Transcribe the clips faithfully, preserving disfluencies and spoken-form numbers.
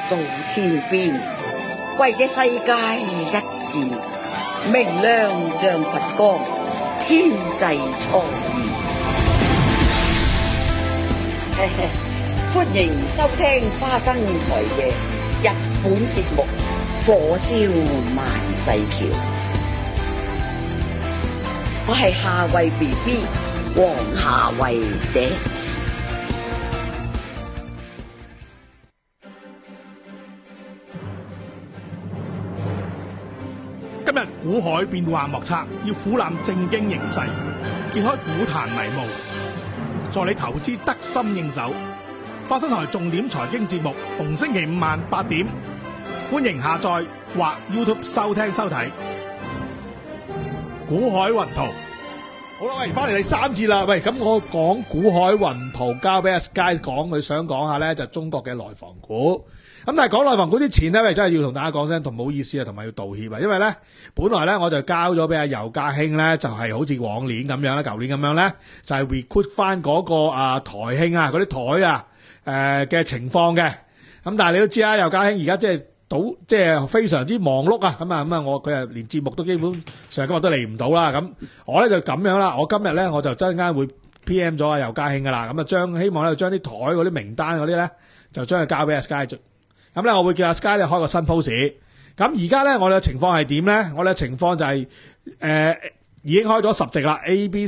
到天邊，為這世界一致，明亮像佛光，天際蒼現。歡迎收聽花生台嘅日本節目《火燒萬世橋》，我係夏慧 B B 黃夏慧爹。 今日股海變幻莫測，要俯覽正經形勢，揭開股壇迷霧，助你投資得心應手。花生台重點財經節目，逢星期五晚八點，歡迎下載或 YouTube 收聽收睇。股海雲圖，好啦，喂，翻嚟第三節啦。喂，咁我講股海雲圖，交俾阿 Sky 講，佢想講下咧就中國嘅內房股。咁但係講內房股之前咧，喂，真係要同大家講聲同唔好意思啊，同埋要道歉啊，因為咧本來咧我就交咗俾阿尤家興咧，就係、是、好似往年咁樣啦，舊年咁樣咧，就係、是、recruit 翻嗰個啊台慶啊嗰啲台啊誒嘅情況嘅。咁但係你都知啦，尤家興而家即係賭即係非常之忙碌啊，咁啊咁啊，我佢啊連節目都基本上今日都嚟唔到啦。咁我咧就咁樣啦，我今日咧我就陣間會 P M 咗阿尤家興噶啦，咁啊將希望咧將啲台嗰啲名單嗰啲咧就將佢交俾阿 Sky。咁咧，我會叫阿 Sky 咧開個新 post。咁而家咧，我哋嘅情況係點咧？我哋嘅情況就係、是、誒、呃、已經開咗十席啦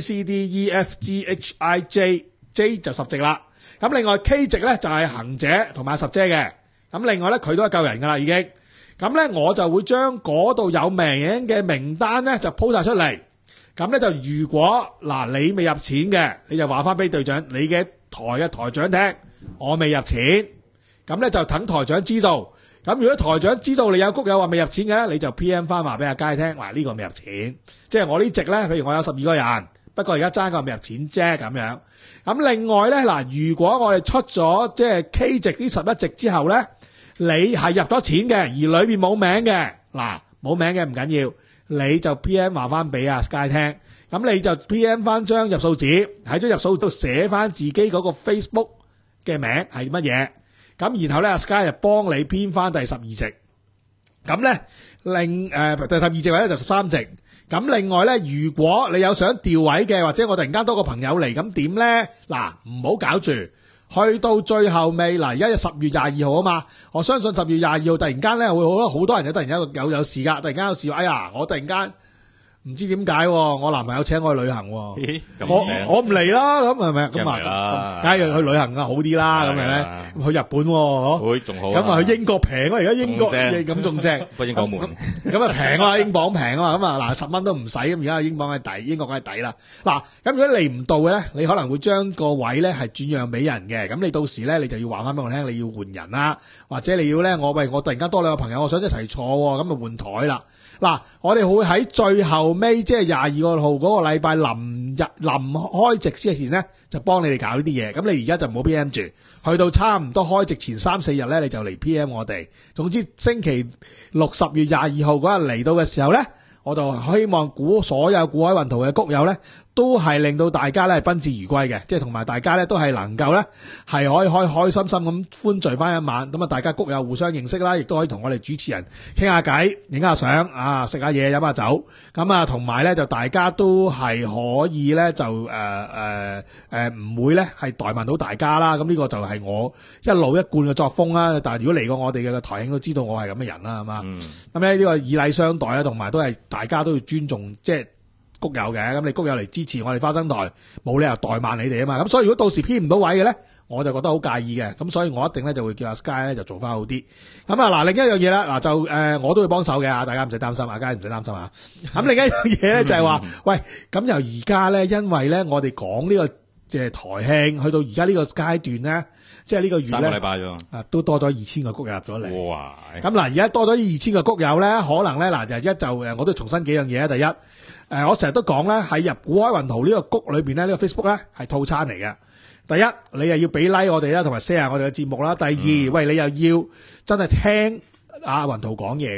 ，A、B、C、D、E、F、G、H、I、J，J 就十席啦。咁另外 K 席咧就係、是、行者同埋十姐嘅。咁另外咧佢都係夠人噶啦已經。咁咧我就會將嗰度有名嘅名單咧就鋪晒出嚟。咁咧就如果嗱你未入錢嘅，你就話翻俾隊長你嘅台嘅台長聽，我未入錢。咁咧就等台長知道，咁如果台長知道你有谷友話未入錢嘅，你就 P M 翻話俾阿佳聽，話呢個未入錢，即係我呢席咧，譬如我有十二個人，不過而家爭個未入錢啫咁樣。咁另外咧嗱，如果我哋出咗即係 K 席呢十一席之後咧，你係入咗錢嘅，而裏邊冇名嘅，嗱冇名嘅唔緊要，你就 P M 話翻俾阿 Sky 聽，咁你就 P M 翻張入數紙，喺張入數度寫翻自己嗰個 Facebook 嘅名係乜嘢。咁然後咧，阿 Sky 就幫你編翻第十二席。咁咧，另誒、呃、第十二席或者就十三席。咁另外咧，如果你有想調位嘅，或者我突然間多個朋友嚟，咁點咧？嗱，唔好搞住，去到最後尾嗱，而家十月廿二號啊嘛，我相信十月廿二號突然間咧會好多好多人有突然間有有有事噶，突然間有事，哎呀，我突然間。唔知點解，我男朋友請我去旅行，我我唔嚟啦，咁係咪咁啊？梗係去旅行啊，好啲啦，咁咪咧去日本，嗬，仲好。咁啊去英國平啊，而家英國咁仲正，不英國門咁啊平啊，英鎊平啊嘛，咁啊嗱十蚊都唔使，咁而家英鎊係抵，英國梗係抵啦。嗱，咁如果嚟唔到嘅咧，你可能會將個位咧係轉讓俾人嘅，咁你到時咧你就要話翻俾我聽，你要換人啦，或者你要咧我喂我突然間多兩個朋友，我想一齊坐，咁啊換台啦。嗱，我哋會喺最後尾，即係廿二個號嗰個禮拜臨日臨開席之前咧，就幫你哋搞呢啲嘢。咁你而家就唔好 P M 住，去到差唔多開席前三四日咧，你就嚟 P M 我哋。總之星期六十月廿二號嗰日嚟到嘅時候咧，我就希望估所有股海雲圖嘅谷友咧，都係令到大家咧賓至如歸嘅，即係同埋大家咧都係能夠咧係可以開開心心咁歡聚翻一晚，咁啊大家谷友互相認識啦，亦都可以同我哋主持人傾下偈、影下相啊、食下嘢、飲下酒，咁啊同埋咧就大家都係可以咧就誒誒誒唔會咧係怠慢到大家啦，咁呢個就係我一路一貫嘅作風啦。但係如果嚟過我哋嘅台慶都知道我係咁嘅人啦，係嘛？咁咧呢個以禮相待啦，同埋都係大家都要尊重，即係。谷友嘅，咁你谷友嚟支持我哋花生台，冇理由怠慢你哋啊嘛，咁所以如果到時編唔到位嘅咧，我就覺得好介意嘅，咁所以我一定咧就會叫阿 Sky 咧就做翻好啲。咁啊嗱，另一樣嘢啦，嗱就誒、呃、我都會幫手嘅，大家唔使擔心，阿佳唔使擔心啊。咁另一樣嘢咧就係話，喂，咁由而家咧，因為咧我哋講呢個即係台慶，去到而家呢個階段咧，即係呢個月咧，三個禮拜咗，啊都多咗二千個谷友入咗嚟。哇！咁嗱，而家多咗二千個谷友咧，可能咧嗱就一就誒，我都重申幾樣嘢啊。第一。誒、呃，我成日都講咧，喺入股海雲圖呢個谷裏邊咧，呢、這個 Facebook 咧係套餐嚟嘅。第一，你又要俾 like 我哋啦，同埋 share 我哋嘅節目啦。第二，嗯、喂，你又要真係聽阿雲圖講嘢嘅。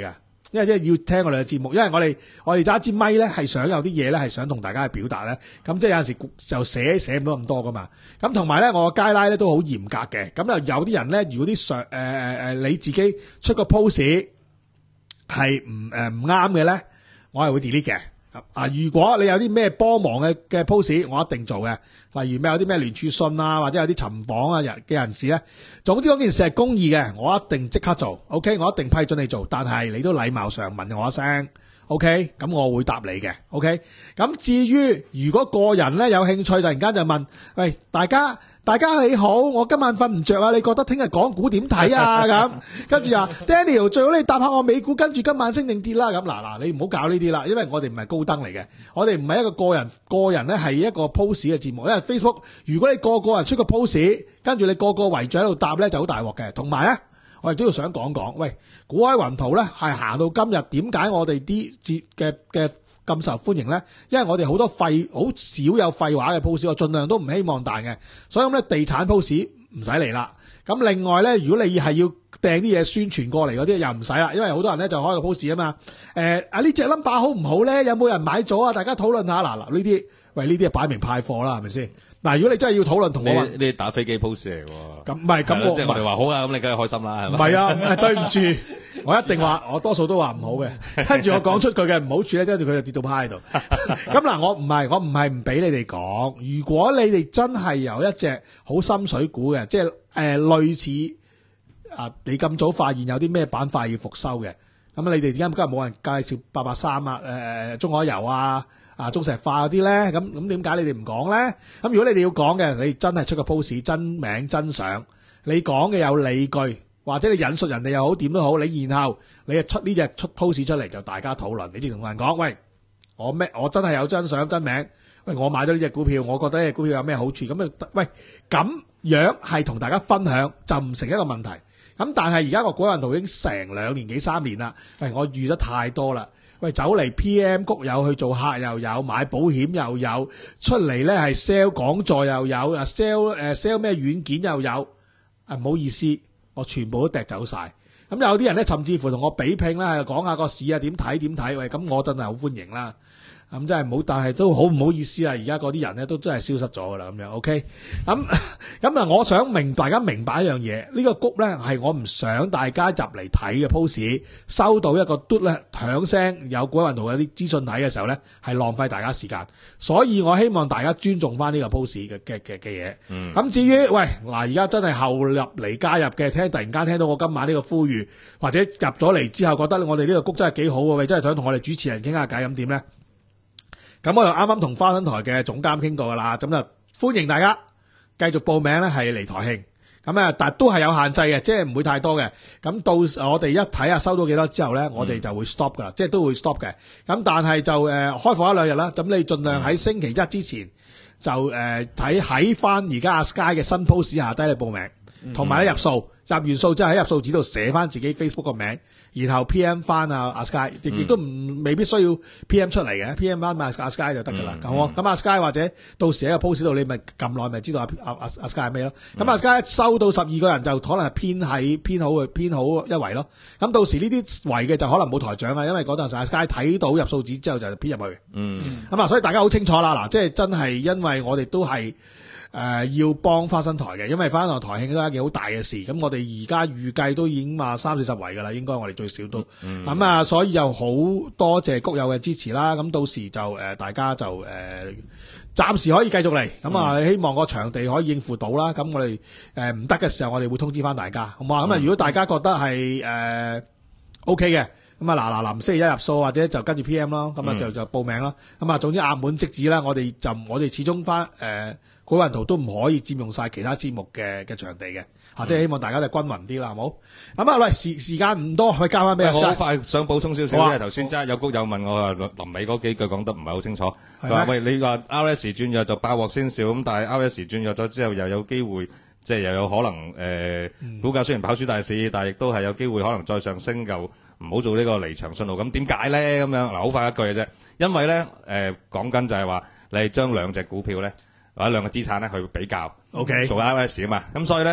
因為即係要聽我哋嘅節目，因為我哋我哋揸支咪咧係想有啲嘢咧係想同大家去表達咧，咁即係有陣時就寫寫唔到咁多噶嘛。咁同埋咧，我嘅街拉咧都好嚴格嘅，咁又有啲人咧，如果啲上誒誒誒你自己出個 post 係唔誒唔啱嘅咧，我係會 delete 嘅。啊，如果你有啲咩幫忙嘅嘅 post，我一定做嘅。例如咩有啲咩聯署信啊，或者有啲尋訪啊人嘅人士咧，總之嗰件事係公義嘅，我一定即刻做。OK，我一定批准你做，但係你都禮貌上問我一聲。OK，咁我會答你嘅。OK，咁至於如果個人咧有興趣，突然間就問，喂，大家。大家你好，我今晚瞓唔着啊！你覺得聽日講股點睇啊？咁跟住啊 Daniel 最好你答下我美股跟住今晚升定跌啦。咁嗱嗱，你唔好搞呢啲啦，因為我哋唔係高登嚟嘅，我哋唔係一個個人個人咧係一個 post 嘅節目。因為 Facebook 如果你個個人出個 post，跟住你個個圍住喺度答咧就好大鑊嘅。同埋咧，我亦都要想講講，喂，股海雲圖咧係行到今日，點解我哋啲節嘅嘅咁受歡迎咧？因為我哋好多廢好少有廢話嘅 post，我盡量都唔希望彈嘅，所以咁咧地產 post 唔使嚟啦。咁另外咧，如果你係要掟啲嘢宣傳過嚟嗰啲又唔使啦，因為好多人咧就開個 post 啊嘛。誒啊呢隻 number 好唔好咧？有冇人買咗啊？大家討論下。嗱嗱呢啲，喂呢啲係擺明派貨啦，係咪先？嗱，如果你真係要討論同我話， 呢啲打飛機 post 嚟喎。 咁唔係咁， 即係我哋話好啊，咁你梗係開心啦，係咪？ 唔係啊，對唔住，我一定話，我多數都話唔好嘅。跟住我講出佢嘅唔好處咧，跟住佢就跌到趴喺度。咁嗱，我唔係，我唔係唔俾你哋講。如果你哋真係有一隻好深水股嘅，即係誒、呃、類似啊，你咁早發現有啲咩板塊要復收嘅，咁你哋點解今日冇人介紹八八三啊、誒、呃、中海油啊？啊，中石化嗰啲咧，咁咁點解你哋唔講咧？咁如果你哋要講嘅，你真係出個 post 真名真相，你講嘅有理據，或者你引述人哋又好點都好，你然後你就出呢隻出 post 出嚟就大家討論，你先同人講，喂，我咩我真係有真相真名，喂，我買咗呢隻股票，我覺得呢隻股票有咩好處，咁啊，喂，咁樣係同大家分享就唔成一個問題。咁但係而家個股運圖已經成兩年幾三年啦，喂，我預得太多啦。喂，走嚟 P M 谷友去做客又有，買保險又有，出嚟咧係 sell 講座又有，啊 sell 誒 sell 咩軟件又有，啊唔好意思，我全部都掟走晒。咁有啲人咧甚至乎同我比拼啦，講下個市啊點睇點睇，喂，咁我真係好歡迎啦。咁真係冇，但係都好唔好意思啊！而家嗰啲人咧都真係消失咗噶啦，咁樣 OK。咁咁啊，我想明大家明白一樣嘢，呢個谷咧係我唔想大家入嚟睇嘅 post，收到一個嘟咧響聲有股運圖有啲資訊睇嘅時候咧，係浪費大家時間。所以我希望大家尊重翻呢個 post 嘅嘅嘅嘅嘢。嗯。咁至於喂嗱，而家真係後入嚟加入嘅，聽突然間聽到我今晚呢個呼籲，或者入咗嚟之後覺得我哋呢個谷真係幾好喎，喂，真係想同我哋主持人傾下偈，咁點咧？咁我又啱啱同花生台嘅總監傾過噶啦，咁就歡迎大家繼續報名咧，係嚟台慶。咁啊，但都係有限制嘅，即係唔會太多嘅。咁到我哋一睇下收到幾多之後咧，我哋就會 stop 噶啦，即係都會 stop 嘅。咁但係就誒開放一兩日啦。咁你盡量喺星期一之前就誒睇喺翻而家阿 Sky 嘅新 post 下低你報名，同埋咧入數。入完數之後喺入數紙度寫翻自己 Facebook 個名，然後 P M 翻啊阿 Sky，亦亦都唔未必需要 P M 出嚟嘅 ，P M 翻阿 Sky 就得噶啦。好，咁阿 Sky 或者到時喺個 post 度你咪撳耐咪知道阿阿阿阿 Sky 係咩咯。咁阿 Sky 收到十二個人就可能係偏喺偏好去偏好一圍咯。咁到時呢啲圍嘅就可能冇台長啊，因為嗰陣時阿 Sky 睇到入數紙之後就偏入去。嗯。咁啊，所以大家好清楚啦。嗱，即係真係因為我哋都係。誒、呃，要幫花生台嘅，因為花生台台慶都係一件好大嘅事。咁我哋而家預計都已經話三四十圍噶啦，應該我哋最少都。咁、嗯、啊，所以又好多謝谷友嘅支持啦。咁到時就誒、呃，大家就誒，暫、呃、時可以繼續嚟。咁啊，希望個場地可以應付到啦。咁我哋誒唔得嘅時候，我哋會通知翻大家，好嘛？咁、嗯、啊，如果大家覺得係誒、呃、OK 嘅，咁啊嗱嗱臨星期一入數或者就跟住 P M 咯，咁啊就就報名咯。咁啊，總之壓滿即止啦。我哋就我哋始終翻誒。呃股運圖都唔可以佔用晒其他節目嘅嘅場地嘅，嚇、嗯，即係希望大家就均勻啲啦，好冇？咁啊，喂，時時間唔多，可以交翻俾阿 Sky。我好快想補充少少，因為頭先真係有谷友問我話臨尾嗰幾句講得唔係好清楚。佢話喂，你話 R S 轉弱就爆鑊先少，咁但係 R S 轉弱咗之後又有機會，即係又有可能誒、呃嗯，股價雖然跑輸大市，但係亦都係有機會可能再上升，就唔好做呢個離場信號。咁點解咧？咁樣嗱，好快一句嘅啫，因為咧誒講緊就係話你係將兩隻股票咧。或者兩個資產咧去比較，OK，做 R S 啊嘛，咁所以咧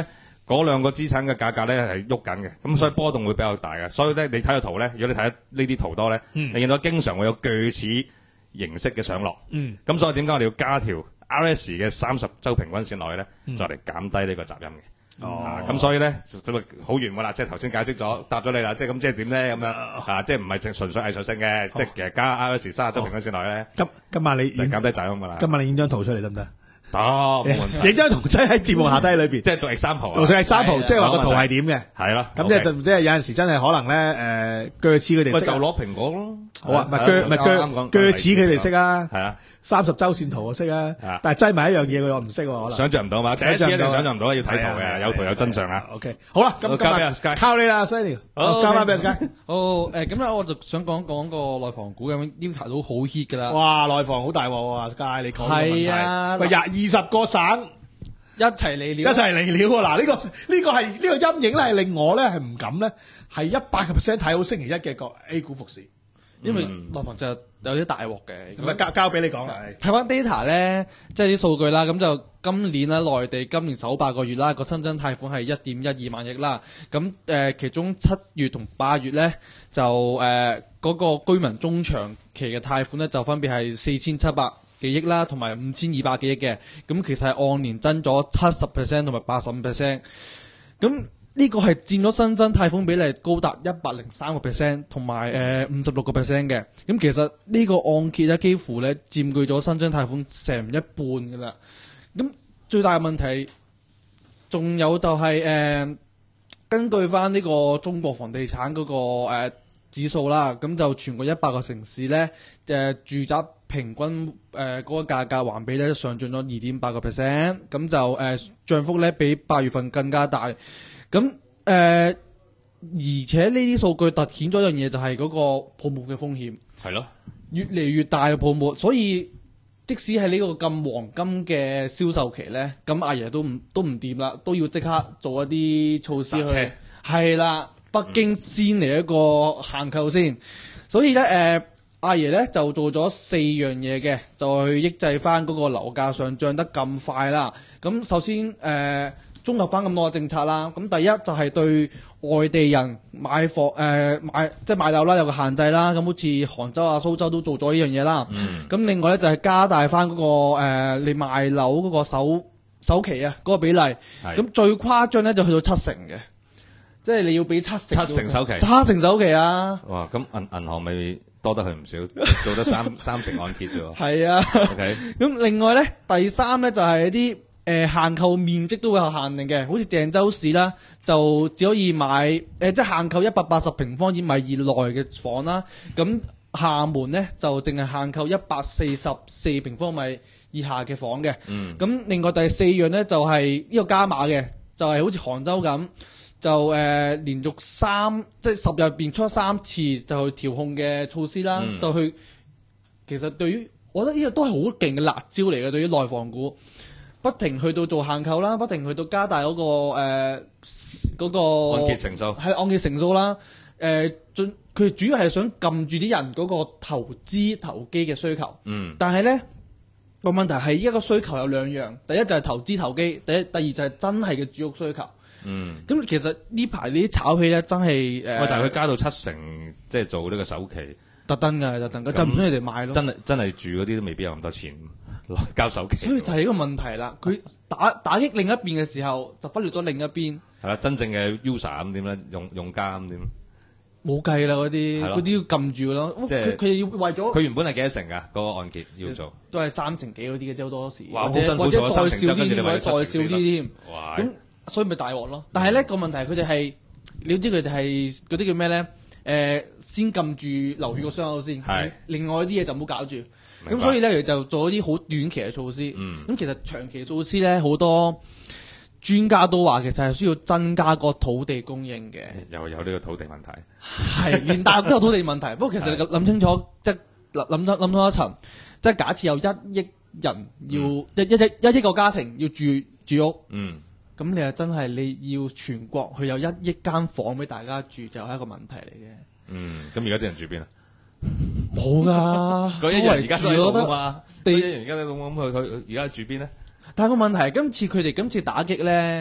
嗰兩個資產嘅價格咧係喐緊嘅，咁所以波動會比較大嘅。所以咧，你睇個圖咧，如果你睇呢啲圖多咧， 嗯、 你見到經常會有鋸齒形式嘅上落。 嗯， 咁所以點解我哋要加條 R S 嘅三十週平均線落去咧， 嗯、 再嚟減低呢個雜音嘅。 哦， 咁、啊、所以咧就好圓㗎啦，即係頭先解釋咗，答咗你啦，即係咁即係點咧咁樣啊？即係唔係淨純粹藝術性嘅，即係其實加 R S 三十週平均線落去咧， 今今晚你就減低雜音㗎啦。 今晚你影張圖出嚟得唔得？ 得，冇問題。 影張圖仔喺節目下低裏邊， 即係做 example， 做成 example，即係話個圖係點嘅。 係咯， 咁即係即係有陣時真係可能咧誒，鋸齒佢哋咪就攞蘋果咯。 好啊，咪鋸咪鋸鋸齒佢哋識啊。 係啊。 三十周線圖我識啊，但係擠埋一樣嘢佢我唔識，可能想象唔到嘛，第一次一定想象唔到，要睇圖嘅，有圖有真相啊。 OK， 好啦，咁交俾阿 Sky， 靠你啦 ，Sky，好，交翻俾阿 Sky。 好，誒，咁咧我就想講講個內房股咁，呢排都好 hit 噶啦。 哇，內房好大鑊啊 Sky，你講係啊， 喂，廿二十個省一齊嚟了， 一齊嚟了喎。嗱，呢個呢個係呢個陰影咧，係令我咧係唔敢咧，係一百個 percent 睇好星期一嘅個 A 股復市。 因為內房就有啲大鑊嘅， 咁啊交交俾你講啦。 睇翻 data 咧，即係啲數據啦，咁就今年咧內地今年首八個月啦，個新增貸款係一點一二萬億啦。咁誒、呃，其中七月同八月咧就誒嗰、呃那個居民中長期嘅貸款咧就分別係四千七百幾億啦，同埋五千二百幾億嘅。咁其實係按年增咗七十 percent 同埋八十五 percent。咁呢個係佔咗新增貸款比例高達一百零三個 percent， 同埋誒五十六個 percent 嘅。咁其實呢個按揭咧幾乎咧佔據咗新增貸款成一半噶啦。咁最大嘅問題，仲有就係、是、誒、呃、根據翻呢個中國房地產嗰、那個誒、呃、指數啦，咁就全國一百個城市咧誒、呃、住宅平均誒嗰、呃那個價格環比咧上漲咗二點八個 percent， 咁就誒漲、呃、幅咧比八月份更加大。咁誒、呃，而且呢啲數據凸顯咗一樣嘢，就係嗰個泡沫嘅風險係咯， 越嚟越大嘅泡沫。所以即使係呢個咁黃金嘅銷售期咧，咁阿爺都唔都唔掂啦，都要即刻做一啲措施去。係啦，北京先嚟一個限購先，嗯、所以咧誒、呃，阿爺咧就做咗四樣嘢嘅，就去抑制翻嗰個樓價上漲得咁快啦。咁首先誒。呃綜合翻咁多嘅政策啦，咁第一就係對外地人買房誒、呃、買即係買樓啦有個限制啦，咁好似杭州啊、蘇州都做咗呢樣嘢啦。咁、嗯、另外咧就係加大翻、那、嗰個誒、呃、你賣樓嗰個首首期啊嗰、那個比例，咁是最誇張咧就去到七成嘅，即係你要俾七成七成首期， 七成首期啊！ 哇，咁銀銀行咪多得佢唔少，做得三三成按揭啫喎。係啊。 OK。 咁另外咧第三咧就係一啲。誒、呃、限購面積都會有限定嘅，好似鄭州市啦，就只可以買誒、呃，即係限購一百八十平方米以內嘅房啦。咁廈門咧就淨係限購一百四十四平方米以下嘅房嘅。嗯。咁另外第四樣咧就係、是、呢個加碼嘅，就係、是、好似杭州咁，就誒、呃、連續三即係十日入邊出三次就去調控嘅措施啦，嗯、就去其實對於我覺得呢個都係好勁嘅辣椒嚟嘅，對於內房股。不停去到做限購啦，不停去到加大嗰、那個誒嗰、呃那個按揭成數， 係按揭成數啦。誒、呃，進佢主要係想撳住啲人嗰個投資投機嘅需求。嗯。但係咧個問題係依家個需求有兩樣，第一就係投資投機，第一第二就係真係嘅住屋需求。嗯。咁其實呢排呢啲炒氣咧真係誒。喂、呃， 但係佢加到七成，即係做呢個首期。 特登㗎，特登，就唔想你哋買咯。 真係真係住嗰啲都未必有咁多錢。交首期， 所以就係一個問題啦。佢打打擊另一邊嘅時候，就忽略咗另一邊。 係啦，真正嘅 user 咁點咧？用用家咁點？ 冇計啦，嗰啲嗰啲要撳住咯。即係佢哋要為咗。 佢原本係幾多成㗎？嗰、嗰個按揭要做都係三成幾嗰啲嘅啫，好多時。 哇！好辛苦或者再少啲，或者再少啲添。 哇！ 咁所以咪大鑊咯。但係咧個問題係佢哋係，你要知佢哋係嗰啲叫咩咧？誒、呃，先撳住樓宇個傷口先。係是。另外啲嘢就唔好搞住。咁所以咧，就做一啲好短期嘅措施。咁、嗯、其實長期措施咧，好多專家都話，其實係需要增加個土地供應嘅。 又有呢個土地問題。 係，連大陸都有土地問題。不過其實你諗清楚，即係諗多諗多一層，即係假設有一億人要、嗯、一一億一億個家庭要住住屋。嗯。咁你又真係你要全國去有一億間房俾大家住，就係一個問題嚟嘅。 嗯。咁而家啲人住邊啊？ 冇噶， 嗰一人而家都喺度嘛？第一人而家喺度咁，佢佢而家住邊咧？ 但係個問題係，今次佢哋今次打擊咧，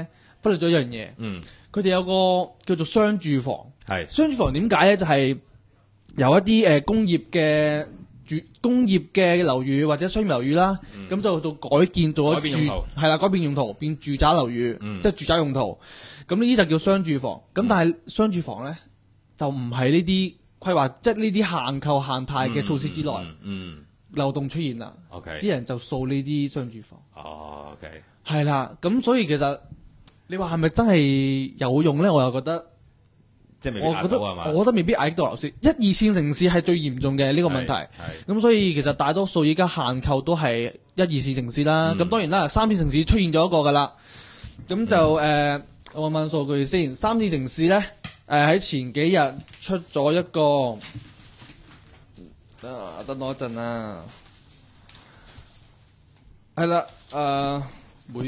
忽略咗一樣嘢。 嗯， 佢哋有個叫做商住房。 係商住房點解咧？就係、是、由一啲誒、呃、工業嘅住工業嘅樓宇或者商業樓宇啦，咁、嗯、就到改建到住係啦，改變用途變住宅樓宇， 嗯、 即係住宅用途。咁呢啲就叫商住房。咁、嗯、但係商住房咧就唔係呢啲規劃，即係呢啲限購限貸嘅措施之內。嗯。嗯嗯漏洞出現啦 ，OK， 啲人就掃呢啲商住房。 哦，OK， 係啦，咁所以其實你話係咪真係有用咧？我又覺得， 即係未必我覺得， 我覺得未必壓到樓市。一二線城市係最嚴重嘅呢、這個問題。係，咁所以其實大多數而家限購都係一二線城市啦。咁、嗯、當然啦，三線城市出現咗一個噶啦。咁就誒、嗯呃，我問問數據先。三線城市咧，誒、呃、喺前幾日出咗一個。啊，等我一陣啊，係啦，誒，會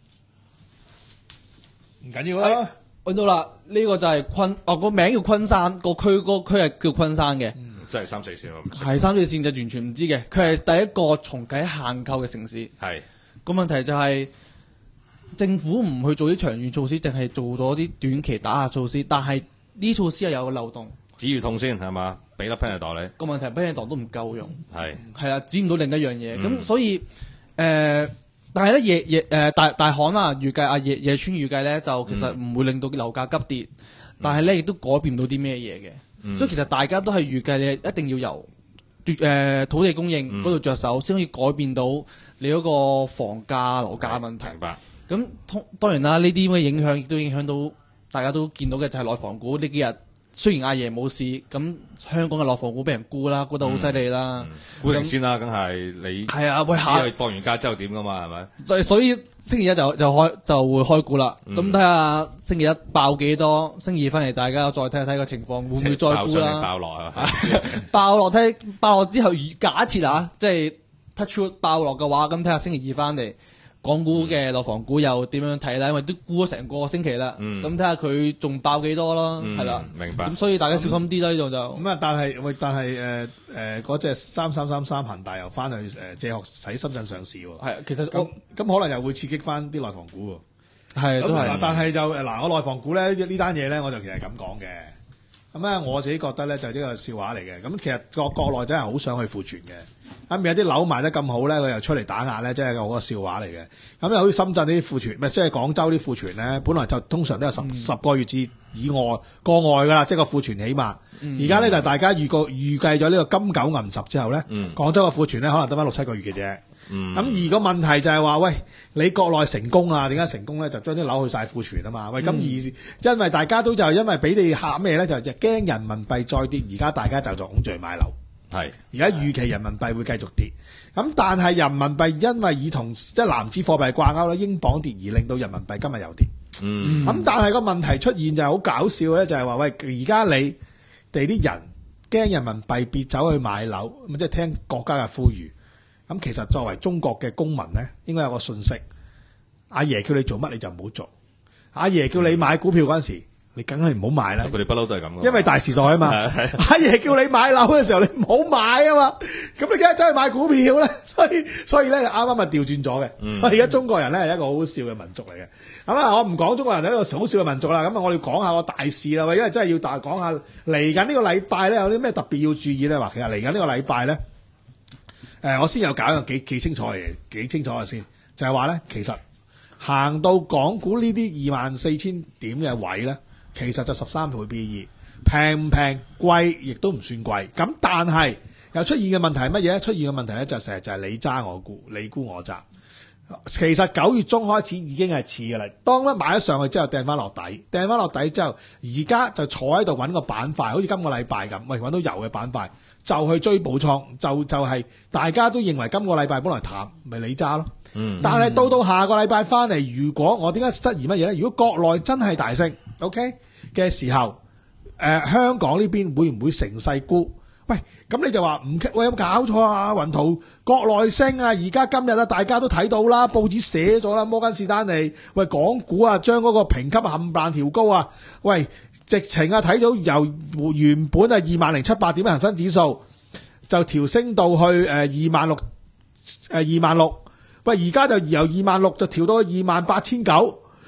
唔緊要啦， 揾到啦，呢、這個就係昆，哦個名叫昆山，個區個區係叫昆山嘅， 嗯，真係三四線我唔識， 係三四線就完全唔知嘅，佢係第一個重啟限購嘅城市， 係個問題就係、是、政府唔去做啲長遠措施，淨係做咗啲短期打壓措施，但係呢措施又有個漏洞。 止血痛先係嘛？俾粒 Panadol你。 個問題 Panadol 都唔夠用。 係。係啦，止唔到另一樣嘢。咁、 嗯、 所以誒、呃，但係咧，夜夜誒大大行啊，預計啊，夜夜村預計咧，就其實唔會令到樓價急跌，嗯、但係咧亦都改變唔到啲咩嘢嘅。嗯、所以其實大家都係預計你一定要由誒、呃、土地供應嗰度着手，先、嗯、可以改變到你嗰個房價樓價問題。 明白。 咁通當然啦，呢啲咁嘅影響亦都影響到大家都見到嘅就係內房股呢幾日。雖然阿爺冇事，咁香港嘅內房股俾人沽啦，沽得好犀利啦。 沽定先啦，梗係你係啊，喂， 下放完假之後點噶嘛，係咪？ 所以所以星期一就就開就會開估啦。咁睇下星期一爆幾多，星期二翻嚟大家再睇睇個情況，會唔會再沽啦？ 爆落啊！ 爆落睇爆落之後，假設啊，即係 touch wood 爆落嘅話，咁睇下星期二翻嚟。港股嘅內房股又點樣睇咧？因為都沽咗成個星期啦，咁睇下佢仲爆幾多咯，係啦、 嗯。明白。 咁所以大家小心啲啦，呢度就咁啊！但係喂，但係誒誒嗰隻三三三三恒大又翻去誒、呃、借殼喺深圳上市喎。 係，其實咁咁可能又會刺激翻啲內房股喎。 係都係。 但係就嗱，我內房股咧呢單嘢咧，我就其實係咁講嘅。咁咧我自己覺得咧就係呢個笑話嚟嘅。咁其實個國內真係好想去庫存嘅。咁有啲樓賣得咁好咧，佢又出嚟打壓咧，真係個個笑話嚟嘅。咁又好似深圳啲庫存，唔係即係廣州啲庫存咧，本來就通常都有十、嗯、十個月至以外過外噶啦，即係個庫存起碼。而家咧就大家預告預計咗呢個金九銀十之後咧，嗯、廣州嘅庫存咧可能得翻六七個月嘅啫。咁、嗯、而個問題就係話，喂，你國內成功啊？點解成功咧？就將啲樓去晒庫存啊嘛。喂，咁、嗯、而因為大家都就因為俾你嚇咩咧，就就驚人民幣再跌，而家大家就就恐住去買樓。係，而家預期人民幣會繼續跌，咁但係人民幣因為以同即係籃子貨幣掛鈎咧，英鎊跌而令到人民幣今日又跌。嗯，咁但係個問題出現就係好搞笑咧，就係話喂，而家你哋啲人驚人民幣別走去買樓，咁即係聽國家嘅呼籲。咁其實作為中國嘅公民咧，應該有個信息：阿爺叫你做乜你就唔好做，阿爺叫你買股票嗰陣時。你梗係唔好買啦！ 佢哋不嬲都係咁嘅， 因為大時代啊嘛。阿爺叫你買樓嘅時候，你唔好買啊嘛。咁你梗係走去買股票咧，所以所以咧啱啱咪調轉咗嘅。嗯、所以而家中國人咧係一個好好笑嘅民族嚟嘅。咁啊，我唔講中國人係一個好笑嘅民族啦。咁啊，我哋講下個大事啦。因為真係要大講下嚟緊呢個禮拜咧有啲咩特別要注意咧。話其實嚟緊呢個禮拜咧，誒，我先有搞一個幾幾清楚嘅嘢，幾清楚嘅先，就係話咧，其實行到港股呢啲二萬四千點嘅位咧。其實就十三倍 P E， 平唔平貴，亦都唔算貴。咁但係又出現嘅問題係乜嘢咧？出現嘅問題咧就成日就係你揸我沽，你沽我揸。其實九月中開始已經係似嘅啦。當一買咗上去之後，掟翻落底，掟翻落底之後，而家就坐喺度揾個板塊，好似今個禮拜咁，喂揾到油嘅板塊就去追補倉，就就係、是、大家都認為今個禮拜本來淡，咪你揸咯。嗯，但係到到下個禮拜翻嚟，如果我點解質疑乜嘢咧？如果國內真係大升 ，OK 嘅時候，誒、呃、香港呢邊會唔會乘勢沽？喂，咁你就話唔，喂有冇搞錯啊？雲圖國內升啊，而家今日啊，大家都睇到啦，報紙寫咗啦，摩根士丹利喂港股啊，將嗰個評級冚唪唥調高啊，喂直情啊睇到由原本啊二萬零七百點嘅恒生指數就調升到去誒二萬六誒二萬六。喂，而家就由二萬六就調到二萬八千九，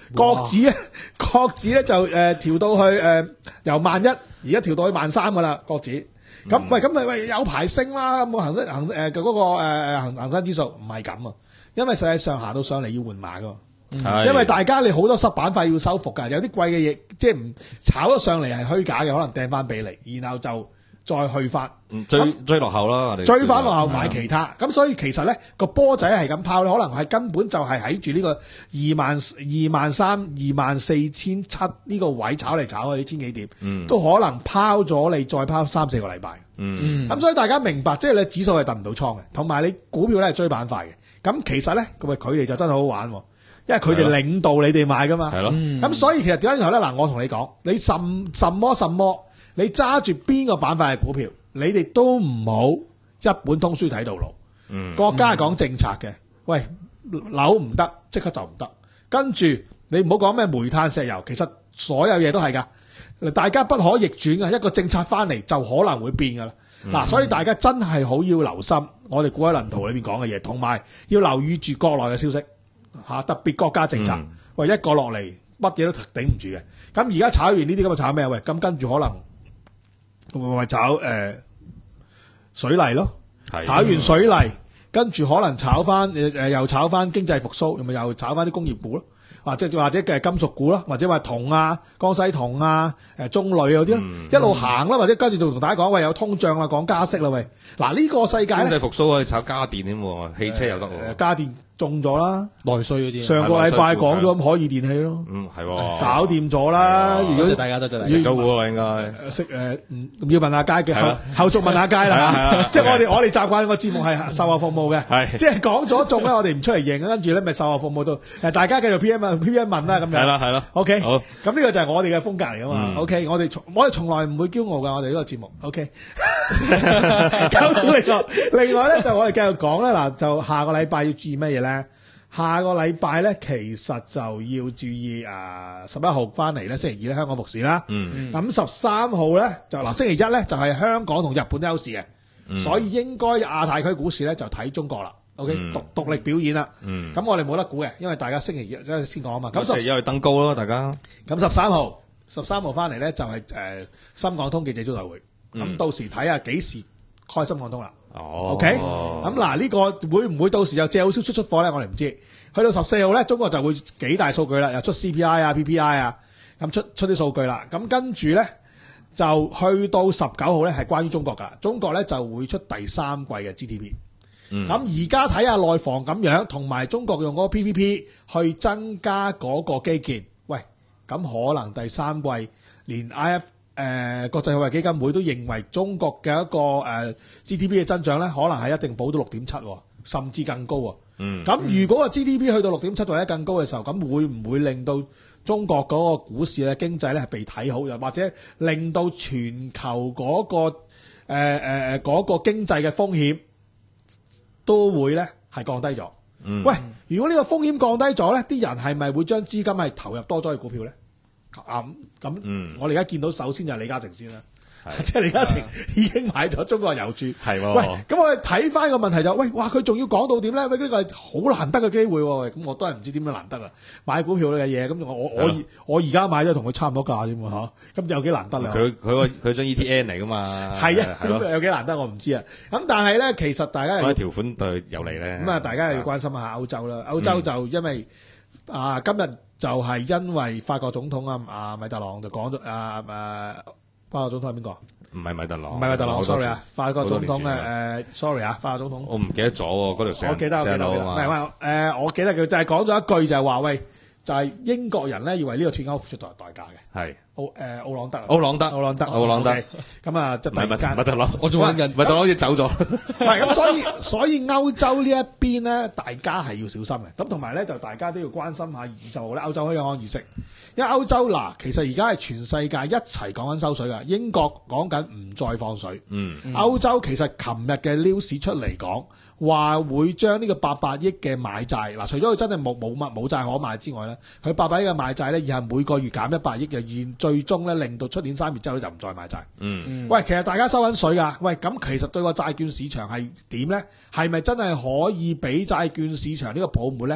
國指咧，國指咧就誒調到去誒由萬一，而家調到去萬三噶啦，國指。咁喂，咁你喂有排升啦，冇恒生恒誒嘅嗰個誒恒恒生指數唔係咁啊，因為實際上行到上嚟要換馬噶嘛。 係因為大家你好多濕板塊要收復㗎，有啲貴嘅嘢即係唔炒咗上嚟係虛假嘅，可能掟翻俾你，然後就再去翻， 嗯追追落後啦，我哋追翻落後買其他。咁所以其實咧個波仔係咁拋咧，可能係根本就係喺住呢個二萬二萬三、二萬四千七呢個位炒嚟炒去呢千幾點， 嗯都可能拋咗你再拋三四個禮拜。 嗯咁所以大家明白，即係你指數係揼唔到倉嘅，同埋你股票咧係追板塊嘅。咁其實咧，咁佢哋就真係好好玩喎。因為佢哋領導你哋買噶嘛， 係咯， 咁所以其實點解然後咧嗱，我同你講，你什什麼什麼，你揸住邊個板塊嘅股票，你哋都唔好一本通書睇到老。 嗯， 國家係講政策嘅，喂樓唔得，即刻就唔得。跟住你唔好講咩煤炭石油，其實所有嘢都係㗎，大家不可逆轉嘅，一個政策翻嚟就可能會變㗎啦。嗱、嗯，所以大家真係好要留心我哋股海論圖裏邊講嘅嘢，同埋要留意住國內嘅消息。吓，特別國家政策，嗯、喂一個落嚟，乜嘢都頂唔住嘅。咁而家炒完呢啲咁嘅炒咩？喂，咁跟住可能會唔會炒誒、呃、水泥咯？炒完水泥，跟住可能炒翻誒誒，又炒翻經濟復甦，咪又炒翻啲工業股咯？或者或者嘅金屬股咯，或者話銅啊、江西銅啊、誒中鋁嗰啲咯，嗯、一路行啦，或者跟住就同大家講，喂有通脹啦，講加息啦，喂嗱呢、呢個世界咧， 經濟復甦可以炒家電添喎，汽車又得喎、 呃，家電。中咗啦， 內需嗰啲。上個禮拜講咗咁可以電器咯， 嗯係喎， 搞掂咗啦。如果大家都真係食咗糊啦，應該食誒，唔要問下佳嘅後後續問下佳啦。即係我哋我哋習慣個節目係售後服務嘅，係即係講咗中咧，我哋唔出嚟認，跟住咧咪售後服務到誒，大家繼續 P M 問 P M 問啦咁樣。 係啦係啦 ，OK 好。 咁呢個就係我哋嘅風格嚟噶嘛。OK，我哋從我哋從來唔會驕傲噶，我哋呢個節目。OK。咁另外另外咧就我哋繼續講咧嗱，就下個禮拜要注意乜嘢咧？下個禮拜咧，其實就要注意啊！十一號翻嚟咧，星期二咧香港復市啦。嗯，咁十三號咧就嗱，星期一咧就係香港同日本都有市嘅，嗯、所以應該亞太區股市咧就睇中國啦。OK，嗯、獨獨立表演啦。嗯，咁我哋冇得估嘅，因為大家星期日即係先講啊嘛。咁星期一去登高咯，大家。咁十三號，十三號翻嚟咧就係誒深港通記者招待會，咁、嗯、到時睇下幾時開深港通啦。哦，OK，咁嗱呢個會唔會到時又借好少出出貨咧？我哋唔知。去到十四號咧，中國就會幾大數據啦，又出 C P I 啊、P P I 啊，咁出出啲數據啦。咁跟住咧就去到十九號咧係關於中國噶，中國咧就會出第三季嘅 G D P。咁而家睇下內房咁樣，同埋中國用嗰個 P P P 去增加嗰個基建。喂，咁可能第三季連 I F。誒、呃、國際貨幣基金會都認為中國嘅一個誒、呃、G D P 嘅增長咧，可能係一定保到六點七，甚至更高喎。嗯，咁如果個 G D P 去到六點七或者更高嘅時候，咁會唔會令到中國嗰個股市咧經濟咧係被睇好，又或者令到全球嗰、嗰個誒誒誒嗰個經濟嘅風險都會咧係降低咗？嗯，喂，如果呢個風險降低咗咧，啲人係咪會將資金係投入多咗去股票咧？咁咁，嗯、我哋而家見到首先就係李嘉誠先啦，即係李嘉誠已經買咗中國郵儲。係喎，喂，咁我哋睇翻個問題就，喂，哇，佢仲要講到點咧？喂，呢個係好難得嘅機會喎。咁我都係唔知點樣難得啊！買股票嘅嘢，咁我我我我而家買都同佢差唔多價啫嘛，嚇。咁有幾難得啊？佢佢個佢張 E T N 嚟噶嘛？係啊，咁有幾難得我唔知啊。咁但係咧，其實大家嗰啲條款對有利咧。咁啊，大家要關心下歐洲啦。歐洲就因為、嗯、啊，今日。就係因為法國總統啊，啊米特朗就講咗啊誒，法國總統係邊個？ 唔係米特朗， 唔係米特朗 ，sorry 啊，法國總統嘅誒 sorry 啊，法國總統。 我唔記得咗喎，嗰條聲。 我記得，我記得，唔係話誒，我記得佢就係講咗一句就係話喂，就係英國人咧，要為呢個脫歐付出代代價嘅。係。奧誒奧朗德， 奧朗德， 奧朗德， 奧朗德。 咁啊，即係突然間， 米特朗，我仲揾緊，米特朗好似走咗。 唔係咁，所以所以歐洲呢一邊咧，大家係要小心嘅。咁同埋咧，就大家都要關心下二十號咧歐洲開安議息。因為歐洲嗱，其實而家係全世界一齊講緊收水㗎。英國講緊唔再放水。嗯。歐洲其實琴日嘅 news 出嚟講，話會將呢個八百億嘅買債嗱，除咗佢真係冇冇乜冇債可買之外咧，佢八百億嘅買債咧，而係每個月減一百億，又現最終咧令到出年三月之後就唔再買債。嗯。喂，其實大家收緊水㗎。喂，咁其實對個債券市場係點咧？係咪真係可以俾債券市場呢個泡沫咧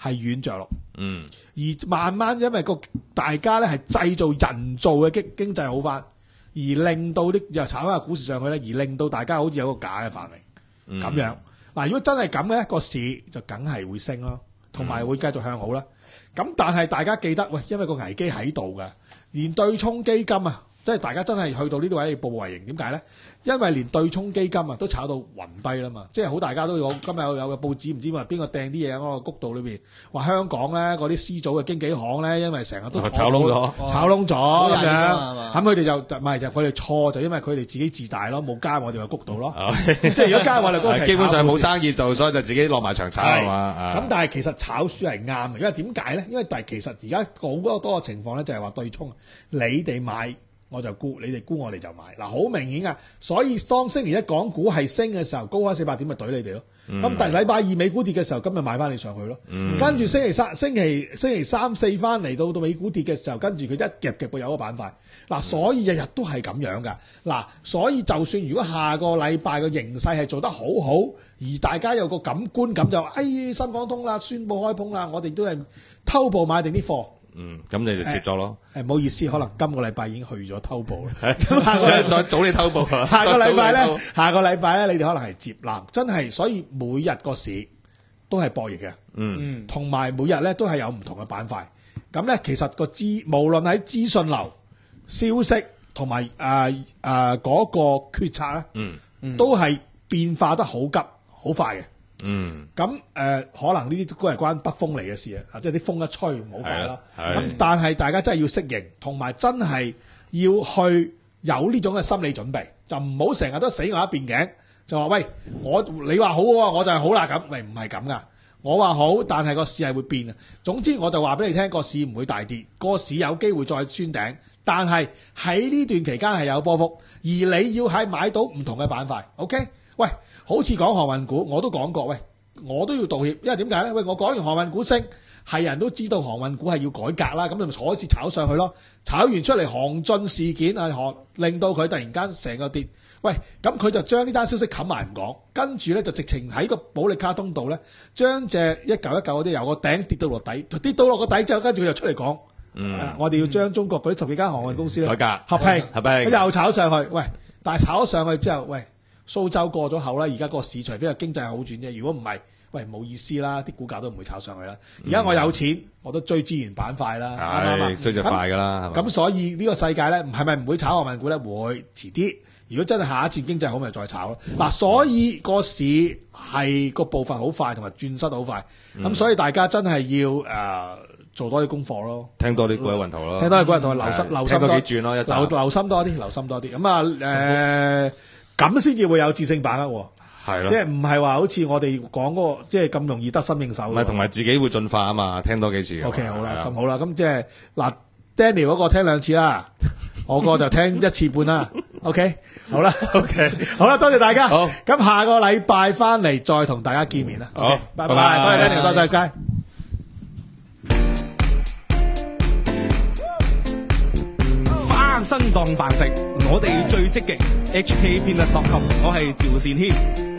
係軟着陸。 嗯， 而慢慢因為個大家咧係製造人造嘅經經濟好翻，而令到啲又炒翻個股市上去咧，而令到大家好似有個假嘅繁榮咁樣。嗱，如果真係咁咧，個市就梗係會升咯，同埋會繼續向好啦。咁但係大家記得，喂，因為個危機喺度嘅，連對沖基金啊，即係大家真係去到呢啲位要步步為營。點解咧？因為連對沖基金啊都炒到暈低啦嘛，即係好大家都有今日有有個報紙唔知話邊個掟啲嘢喺嗰個谷道裏邊，話香港咧嗰啲 C 組嘅經紀行咧，因為成日都炒窿咗， 炒窿咗咁樣， 咁咁佢哋就唔係就佢哋錯，就因為佢哋自己自大咯，冇加我哋個谷道咯，即係如果加我哋嗰個基本上冇生意做，所以就自己落埋場炒係嘛。 咁但係其實炒輸係啱嘅，因為點解咧？因為但係其實而家好多多嘅情況咧，就係話對沖，你哋買。我就沽，你哋沽我哋就買。嗱，好明顯啊！所以當星期一港股係升嘅時候，高開四百點咪懟你哋咯。咁但係禮拜二美股跌嘅時候，今日買翻你上去咯。 嗯、 跟住星期三、星期星期三四翻嚟到到美股跌嘅時候，跟住佢一夾夾會有個板塊。嗱，所以日日都係咁樣㗎。嗱，所以就算如果下個禮拜個形勢係做得好好，而大家有個感觀感就，哎，深港通啦，宣布開通啦，我哋都係偷步買定啲貨。 嗯，咁你就接咗咯。 誒，唔好意思，可能今個禮拜已經去咗偷步啦。 咁下個禮再早你偷步。 下個禮拜咧，下個禮拜咧，你哋可能係接納，真係，所以每日個市都係博弈嘅。 嗯， 同埋每日咧都係有唔同嘅板塊。咁咧，其實個資無論喺資訊流、消息同埋誒誒嗰個決策咧，嗯，都係變化得好急、好快嘅。嗯，咁誒、呃、可能呢啲都係關北風嚟嘅事啊，即係啲風一吹唔好快啦。咁但係大家真係要適應，同埋真係要去有呢種嘅心理準備，就唔好成日都死我一邊頸，就話喂，我你話好喎，我就係好啦咁，喂，唔係咁噶。我話好，但係個市係會變啊。總之我就話俾你聽，個市唔會大跌，個市有機會再穿頂，但係喺呢段期間係有波幅，而你要係買到唔同嘅板塊。OK，喂。好似講航運股，我都講過，喂，我都要道歉，因為點解咧？喂，我講完航運股升，係人都知道航運股係要改革啦，咁就開始炒上去咯。炒完出嚟航進事件啊，令到佢突然間成個跌。喂，咁佢就將呢單消息冚埋唔講，跟住咧就直情喺個保利卡通道咧，將隻一嚿一嚿嗰啲由個頂跌到落底，跌到落個底之後，跟住佢就出嚟講，嗯呃，我哋要將中國嗰啲十幾間航運公司咧改革合併， 合併， 又炒上去。喂，但係炒咗上去之後，喂。蘇州過咗後啦，而家個市除非係經濟好轉啫，如果唔係，喂，冇意思啦，啲股價都唔會炒上去啦。而家我有錢，我都追資源板塊啦，啱唔啱？ 追就快㗎啦。 咁所以呢個世界咧，係咪唔會炒航運股咧？會遲啲。如果真係下一次經濟好，咪再炒咯。嗱、嗯，所以個市係個步伐好快，同埋轉身好快。咁、嗯、所以大家真係要誒、呃、做多啲功課咯， 聽多啲股海運途咯， 聽多啲股海運途，留心留心多幾轉咯，一留留心多啲，留心多啲。咁啊誒。咁先至會有智勝把握， 係咯， 即係唔係話好似我哋講嗰個，即係咁容易得心應手。 唔係，同埋自己會進化啊嘛，聽多幾次。 O K， 好啦，咁好啦，咁即係嗱 ，Daniel 嗰個聽兩次啦，我個就聽一次半啦。O K， 好啦 ，O K， 好啦，多謝大家。 好， 咁下個禮拜翻嚟再同大家見面啦。 好， 拜拜，多謝 Daniel，多謝街。 翻身當飯食，我哋最積極。H K Peanut dot com， 我係趙善軒。